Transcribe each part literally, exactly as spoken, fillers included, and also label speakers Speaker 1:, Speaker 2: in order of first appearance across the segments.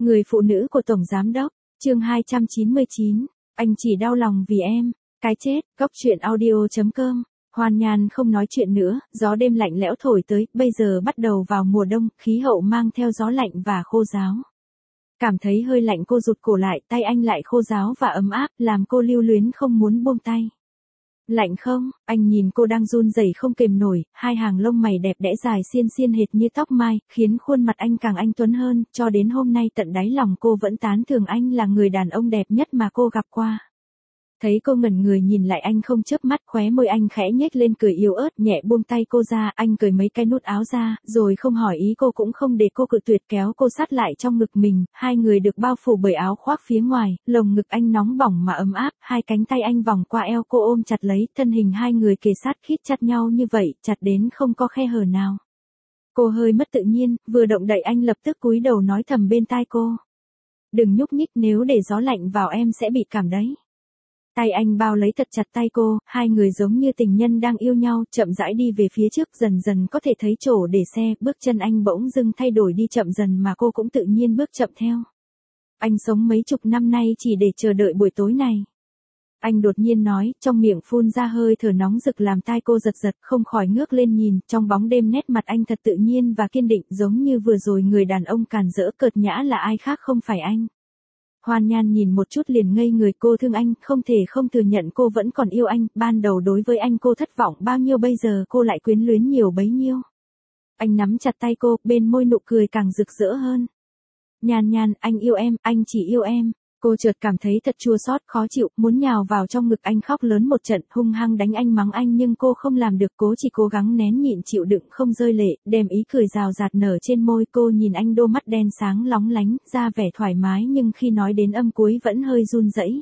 Speaker 1: Người phụ nữ của Tổng Giám Đốc, chương hai trăm chín mươi chín, anh chỉ đau lòng vì em, cái chết, góc truyện audio chấm com. Hoan Nhan không nói chuyện nữa, gió đêm lạnh lẽo thổi tới, bây giờ bắt đầu vào mùa đông, khí hậu mang theo gió lạnh và khô ráo. Cảm thấy hơi lạnh cô rụt cổ lại, tay anh lại khô ráo và ấm áp, làm cô lưu luyến không muốn buông tay. Lạnh không? Anh nhìn cô đang run rẩy không kềm nổi, hai hàng lông mày đẹp đẽ dài xiên xiên hệt như tóc mai, khiến khuôn mặt anh càng anh tuấn hơn, cho đến hôm nay tận đáy lòng cô vẫn tán thưởng anh là người đàn ông đẹp nhất mà cô gặp qua. Thấy cô ngẩn người nhìn lại anh không chớp mắt, khóe môi anh khẽ nhếch lên cười yếu ớt, nhẹ buông tay cô ra, anh cởi mấy cái nút áo ra, rồi không hỏi ý cô cũng không để cô cự tuyệt, kéo cô sát lại trong ngực mình, hai người được bao phủ bởi áo khoác phía ngoài, lồng ngực anh nóng bỏng mà ấm áp, hai cánh tay anh vòng qua eo cô ôm chặt lấy, thân hình hai người kề sát khít chặt nhau như vậy, chặt đến không có khe hở nào. Cô hơi mất tự nhiên, vừa động đậy anh lập tức cúi đầu nói thầm bên tai cô. Đừng nhúc nhích, nếu để gió lạnh vào em sẽ bị cảm đấy. Tay anh bao lấy thật chặt tay cô, hai người giống như tình nhân đang yêu nhau, chậm rãi đi về phía trước, dần dần có thể thấy chỗ để xe, bước chân anh bỗng dưng thay đổi đi chậm dần mà cô cũng tự nhiên bước chậm theo. Anh sống mấy chục năm nay chỉ để chờ đợi buổi tối này. Anh đột nhiên nói, trong miệng phun ra hơi thở nóng rực làm tai cô giật giật, không khỏi ngước lên nhìn, trong bóng đêm nét mặt anh thật tự nhiên và kiên định, giống như vừa rồi người đàn ông càn rỡ cợt nhã là ai khác không phải anh. Hoan Nhan nhìn một chút liền ngây người, cô thương anh, không thể không thừa nhận cô vẫn còn yêu anh, ban đầu đối với anh cô thất vọng bao nhiêu bây giờ cô lại quyến luyến nhiều bấy nhiêu. Anh nắm chặt tay cô, bên môi nụ cười càng rực rỡ hơn. Nhan Nhan, anh yêu em, anh chỉ yêu em. Cô chợt cảm thấy thật chua xót, khó chịu, muốn nhào vào trong ngực anh khóc lớn một trận, hung hăng đánh anh mắng anh nhưng cô không làm được, cố chỉ cố gắng nén nhịn chịu đựng không rơi lệ, đem ý cười rào rạt nở trên môi. Cô nhìn anh đôi mắt đen sáng lóng lánh, ra vẻ thoải mái nhưng khi nói đến âm cuối vẫn hơi run rẩy.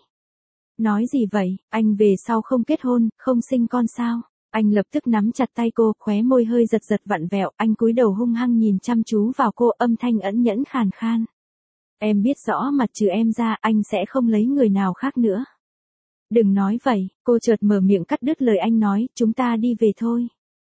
Speaker 1: Nói gì vậy, anh về sau không kết hôn, không sinh con sao? Anh lập tức nắm chặt tay cô, khóe môi hơi giật giật vặn vẹo, anh cúi đầu hung hăng nhìn chăm chú vào cô, âm thanh ẩn nhẫn khàn khan. Em biết rõ mà trừ em ra, anh sẽ không lấy người nào khác nữa. Đừng nói vậy, cô chợt mở miệng cắt đứt lời anh nói, chúng ta đi về thôi.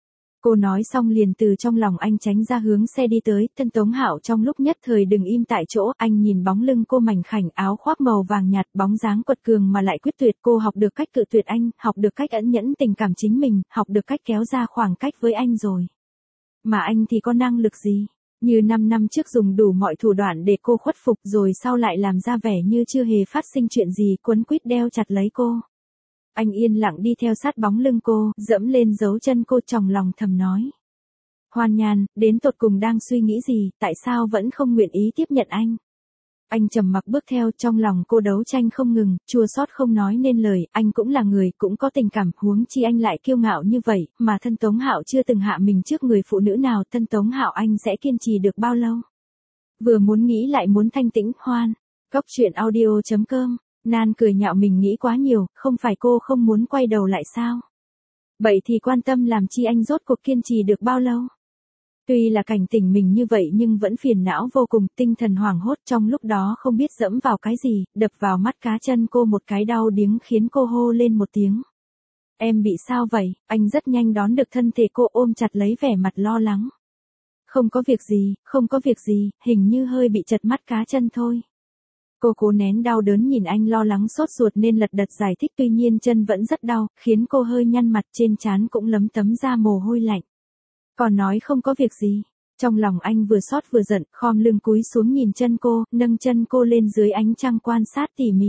Speaker 1: Cô nói xong liền từ trong lòng anh tránh ra hướng xe đi tới, thân Tống Hạo trong lúc nhất thời đừng im tại chỗ, anh nhìn bóng lưng cô mảnh khảnh, áo khoác màu vàng nhạt, bóng dáng quật cường mà lại quyết tuyệt, cô học được cách cự tuyệt anh, học được cách ẩn nhẫn tình cảm chính mình, học được cách kéo ra khoảng cách với anh rồi. Mà anh thì có năng lực gì? Như năm năm trước dùng đủ mọi thủ đoạn để cô khuất phục rồi sau lại làm ra vẻ như chưa hề phát sinh chuyện gì, quấn quýt đeo chặt lấy cô. Anh yên lặng đi theo sát bóng lưng cô, dẫm lên dấu chân cô, trong lòng thầm nói. Hoan Nhan, đến tột cùng đang suy nghĩ gì, tại sao vẫn không nguyện ý tiếp nhận anh? Anh trầm mặc bước theo, trong lòng cô đấu tranh không ngừng, chua xót không nói nên lời, anh cũng là người, cũng có tình cảm, huống chi anh lại kiêu ngạo như vậy, mà thân Tống Hạo chưa từng hạ mình trước người phụ nữ nào, thân Tống Hạo anh sẽ kiên trì được bao lâu? Vừa muốn nghĩ lại muốn thanh tĩnh, hoan. Góc truyện audio chấm com, Nan cười nhạo mình nghĩ quá nhiều, không phải cô không muốn quay đầu lại sao? Vậy thì quan tâm làm chi anh rốt cuộc kiên trì được bao lâu? Tuy là cảnh tỉnh mình như vậy nhưng vẫn phiền não vô cùng, tinh thần hoảng hốt, trong lúc đó không biết dẫm vào cái gì, đập vào mắt cá chân cô một cái đau điếng khiến cô hô lên một tiếng. Em bị sao vậy? Anh rất nhanh đón được thân thể cô, ôm chặt lấy, vẻ mặt lo lắng. Không có việc gì, không có việc gì, hình như hơi bị chật mắt cá chân thôi. Cô cố nén đau đớn nhìn anh lo lắng sốt ruột nên lật đật giải thích, tuy nhiên chân vẫn rất đau, khiến cô hơi nhăn mặt, trên trán cũng lấm tấm ra mồ hôi lạnh. Còn nói không có việc gì. Trong lòng anh vừa xót vừa giận, khom lưng cúi xuống nhìn chân cô, nâng chân cô lên dưới ánh trăng quan sát tỉ mỉ.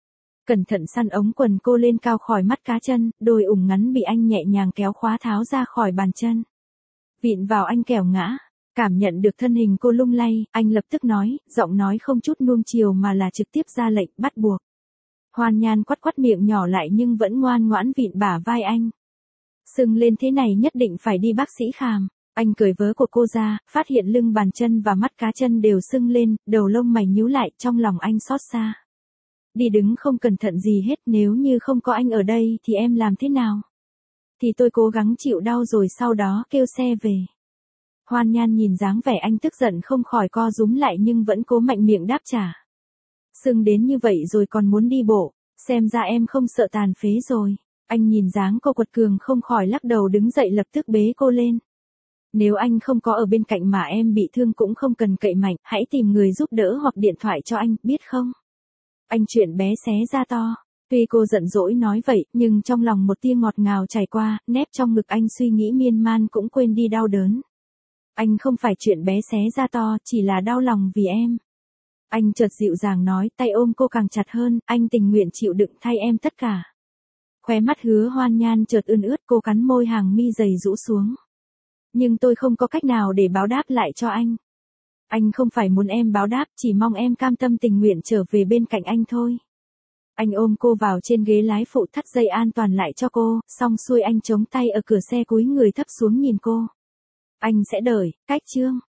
Speaker 1: Cẩn thận săn ống quần cô lên cao khỏi mắt cá chân, đôi ủng ngắn bị anh nhẹ nhàng kéo khóa tháo ra khỏi bàn chân. Vịn vào anh kẻo ngã. Cảm nhận được thân hình cô lung lay, anh lập tức nói, giọng nói không chút nuông chiều mà là trực tiếp ra lệnh, bắt buộc. Hoan Nhan quắt quắt miệng nhỏ lại nhưng vẫn ngoan ngoãn vịn bả vai anh. Sưng lên thế này nhất định phải đi bác sĩ khám. Anh cởi vớ của cô ra, phát hiện lưng bàn chân và mắt cá chân đều sưng lên, đầu lông mày nhíu lại, trong lòng anh xót xa. Đi đứng không cẩn thận gì hết, nếu như không có anh ở đây thì em làm thế nào? Thì tôi cố gắng chịu đau rồi sau đó kêu xe về. Hoan Nhan nhìn dáng vẻ anh tức giận không khỏi co rúm lại nhưng vẫn cố mạnh miệng đáp trả. Sưng đến như vậy rồi còn muốn đi bộ, xem ra em không sợ tàn phế rồi. Anh nhìn dáng cô quật cường không khỏi lắc đầu đứng dậy lập tức bế cô lên. Nếu anh không có ở bên cạnh mà em bị thương cũng không cần cậy mạnh, hãy tìm người giúp đỡ hoặc điện thoại cho anh, biết không? Anh chuyện bé xé ra to. Tuy cô giận dỗi nói vậy, nhưng trong lòng một tia ngọt ngào chảy qua, nép trong ngực anh suy nghĩ miên man cũng quên đi đau đớn. Anh không phải chuyện bé xé ra to, chỉ là đau lòng vì em. Anh chợt dịu dàng nói, tay ôm cô càng chặt hơn, anh tình nguyện chịu đựng thay em tất cả. Khóe mắt Hứa Hoan Nhan chợt ươn ướt, cô cắn môi hàng mi dày rũ xuống. Nhưng tôi không có cách nào để báo đáp lại cho anh. Anh không phải muốn em báo đáp, chỉ mong em cam tâm tình nguyện trở về bên cạnh anh thôi. Anh ôm cô vào trên ghế lái phụ, thắt dây an toàn lại cho cô, xong xuôi anh chống tay ở cửa xe cúi người thấp xuống nhìn cô. Anh sẽ đợi, cách chương.